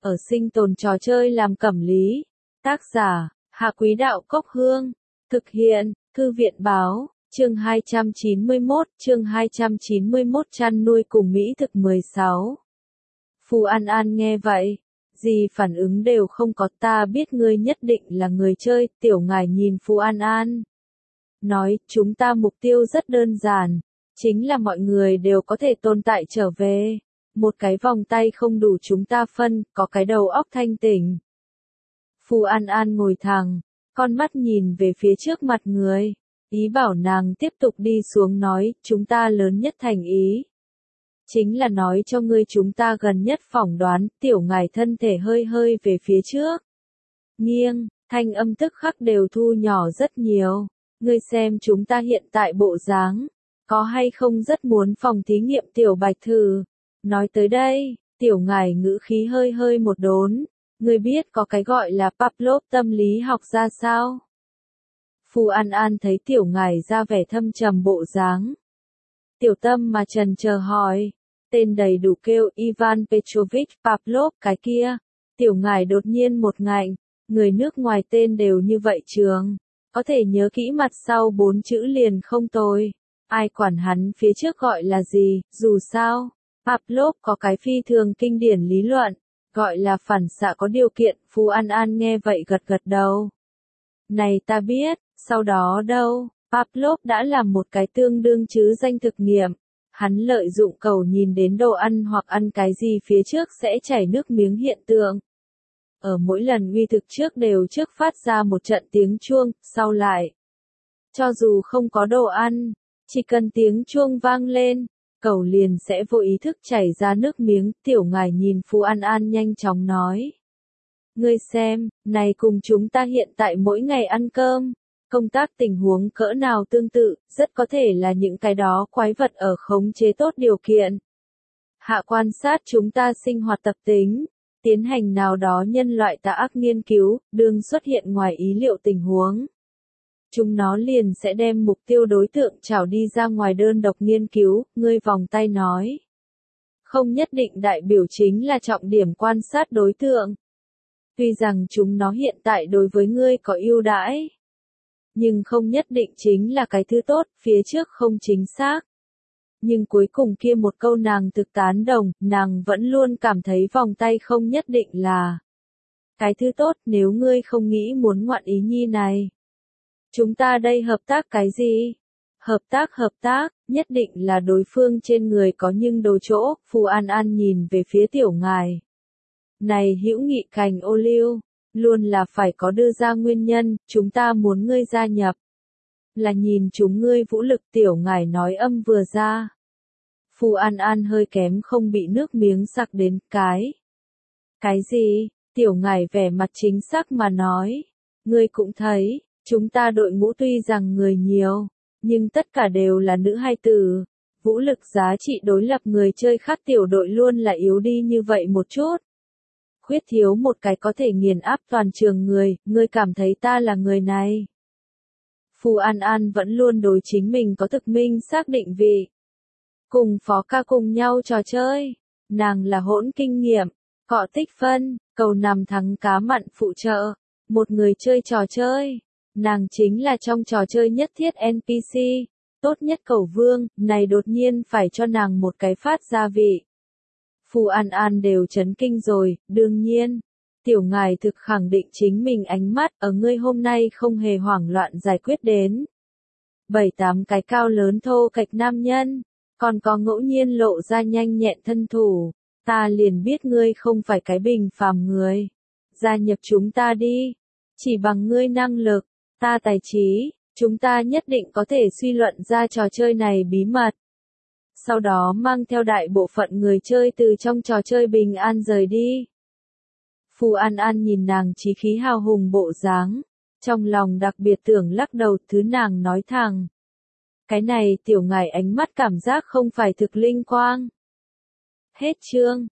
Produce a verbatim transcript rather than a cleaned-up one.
ở sinh tồn trò chơi làm cẩm lý. Tác giả, Hạ Quý Đạo Cốc Hương. Thực hiện, Thư viện Báo, chương hai trăm chín mươi mốt, chương hai trăm chín mươi mốt chăn nuôi cùng Mỹ thực mười sáu. Phù An An nghe vậy, gì phản ứng đều không có, ta biết ngươi nhất định là người chơi, tiểu ngải nhìn Phù An An. Nói, chúng ta mục tiêu rất đơn giản, chính là mọi người đều có thể tồn tại trở về. Một cái vòng tay không đủ chúng ta phân, có cái đầu óc thanh tỉnh. Phù An An ngồi thẳng, con mắt nhìn về phía trước mặt người, ý bảo nàng tiếp tục đi xuống nói, chúng ta lớn nhất thành ý. Chính là nói cho ngươi chúng ta gần nhất phỏng đoán, tiểu ngải thân thể hơi hơi về phía trước. Nghiêng, thanh âm tức khắc đều thu nhỏ rất nhiều. Ngươi xem chúng ta hiện tại bộ dáng, có hay không rất muốn phòng thí nghiệm tiểu bạch thử. Nói tới đây, tiểu ngải ngữ khí hơi hơi một đốn, ngươi biết có cái gọi là Pavlov tâm lý học ra sao? Phù An An thấy tiểu ngải ra vẻ thâm trầm bộ dáng. Tiểu tâm mà trần chờ hỏi, tên đầy đủ kêu Ivan Petrovich Pavlov cái kia. Tiểu ngải đột nhiên một ngạnh, người nước ngoài tên đều như vậy trường, có thể nhớ kỹ mặt sau bốn chữ liền không tồi. Ai quản hắn phía trước gọi là gì, dù sao, Pavlov có cái phi thường kinh điển lý luận, gọi là phản xạ có điều kiện. Phù An An nghe vậy gật gật đầu. Này ta biết, sau đó đâu, Pavlov đã làm một cái tương đương chứ danh thực nghiệm. Hắn lợi dụng cầu nhìn đến đồ ăn hoặc ăn cái gì phía trước sẽ chảy nước miếng hiện tượng. Ở mỗi lần uy thực trước đều trước phát ra một trận tiếng chuông, sau lại. Cho dù không có đồ ăn, chỉ cần tiếng chuông vang lên, cầu liền sẽ vô ý thức chảy ra nước miếng. Tiểu ngải nhìn Phù An An nhanh chóng nói. Ngươi xem, này cùng chúng ta hiện tại mỗi ngày ăn cơm, công tác tình huống cỡ nào tương tự, rất có thể là những cái đó quái vật ở khống chế tốt điều kiện. Hạ quan sát chúng ta sinh hoạt tập tính, tiến hành nào đó nhân loại tà ác nghiên cứu, đương xuất hiện ngoài ý liệu tình huống. Chúng nó liền sẽ đem mục tiêu đối tượng trảo đi ra ngoài đơn độc nghiên cứu, ngươi vòng tay nói. Không nhất định đại biểu chính là trọng điểm quan sát đối tượng. Tuy rằng chúng nó hiện tại đối với ngươi có ưu đãi, nhưng không nhất định chính là cái thứ tốt, phía trước không chính xác. Nhưng cuối cùng kia một câu nàng thực tán đồng, nàng vẫn luôn cảm thấy vòng tay không nhất định là cái thứ tốt, nếu ngươi không nghĩ muốn ngoạn ý nhi này. Chúng ta đây hợp tác cái gì? Hợp tác hợp tác, nhất định là đối phương trên người có nhưng đồ chỗ. Phù An An nhìn về phía tiểu ngải. Này hữu nghị cành ô liu, luôn là phải có đưa ra nguyên nhân, chúng ta muốn ngươi gia nhập. Là nhìn chúng ngươi vũ lực. Tiểu ngải nói âm vừa ra. Phù An An hơi kém không bị nước miếng sặc đến, cái. Cái gì? Tiểu ngải vẻ mặt chính xác mà nói. Ngươi cũng thấy, chúng ta đội ngũ tuy rằng người nhiều, nhưng tất cả đều là nữ hài tử. Vũ lực giá trị đối lập người chơi khác tiểu đội luôn là yếu đi như vậy một chút. Khuyết thiếu một cái có thể nghiền áp toàn trường người, ngươi cảm thấy ta là người này. Phù An An vẫn luôn đối chính mình có thực minh xác định vị. Cùng phó ca cùng nhau trò chơi, nàng là hỗn kinh nghiệm, cọ tích phân, cầu nằm thắng cá mặn phụ trợ, một người chơi trò chơi. Nàng chính là trong trò chơi nhất thiết en pê xê, tốt nhất cầu vương, này đột nhiên phải cho nàng một cái phát gia vị. Phù An An đều chấn kinh rồi, đương nhiên. Tiểu ngải thực khẳng định chính mình ánh mắt ở ngươi hôm nay không hề hoảng loạn giải quyết đến. Bảy tám cái cao lớn thô kệch nam nhân, còn có ngẫu nhiên lộ ra nhanh nhẹn thân thủ, ta liền biết ngươi không phải cái bình phàm người. Gia nhập chúng ta đi, chỉ bằng ngươi năng lực, ta tài trí, chúng ta nhất định có thể suy luận ra trò chơi này bí mật. Sau đó mang theo đại bộ phận người chơi từ trong trò chơi bình an rời đi. Phù An An nhìn nàng chí khí hào hùng bộ dáng, trong lòng đặc biệt tưởng lắc đầu, thứ nàng nói thẳng. Cái này tiểu ngải ánh mắt cảm giác không phải thực linh quang. Hết chương.